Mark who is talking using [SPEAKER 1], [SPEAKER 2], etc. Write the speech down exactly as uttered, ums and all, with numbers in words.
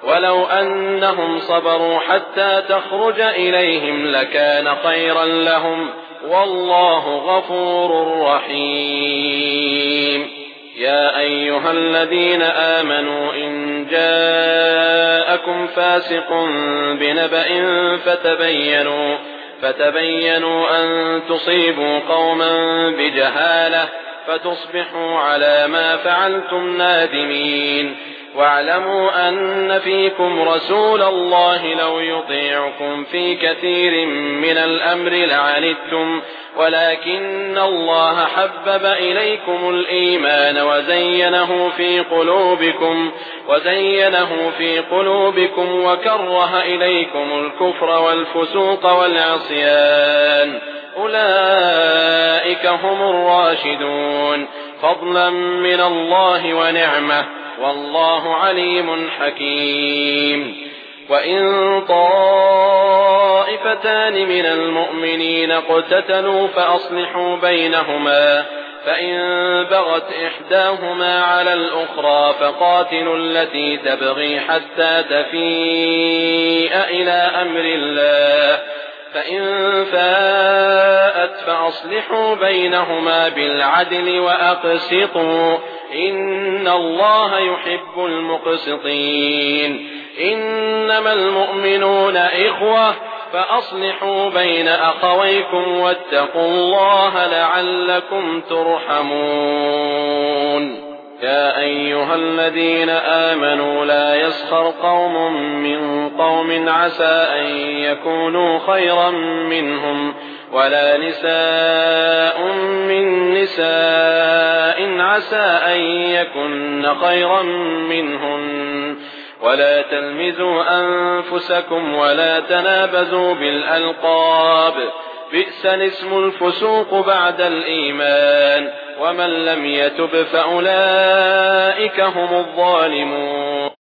[SPEAKER 1] ولو أنهم صبروا حتى تخرج إليهم لكان خيرا لهم والله غفور رحيم. يا أيها الذين آمنوا إن جاءكم فاسق بنبأ فتبينوا فتبينوا أن تصيبوا قوما بجهالة فتصبحوا على ما فعلتم نادمين. واعلموا أن فيكم رسول الله لو يطيعكم في كثير من الأمر لعنتم ولكن الله حبب إليكم الإيمان وزينه في قلوبكم وزينه في قلوبكم وكره إليكم الكفر والفسوق والعصيان أولئك هم الراشدون فضلا من الله ونعمة والله عليم حكيم. وإن طائفتان من المؤمنين اقتتلوا فأصلحوا بينهما فإن بغت إحداهما على الأخرى فقاتلوا التي تبغي حتى تفيء إلى أمر الله فإن فاءت فأصلحوا بينهما بالعدل وأقسطوا إن الله يحب المقسطين. إنما المؤمنون إخوة فأصلحوا بين أخويكم واتقوا الله لعلكم ترحمون. يا أيها الذين آمنوا لا يسخر قوم من قوم عسى أن يكونوا خيرا منهم ولا نساء من نساء عسى أن يكن خيرا منهن ولا تلمزوا أنفسكم ولا تنابزوا بالألقاب بئس الاسم الفسوق بعد الإيمان ومن لم يتب فأولئك هم الظالمون.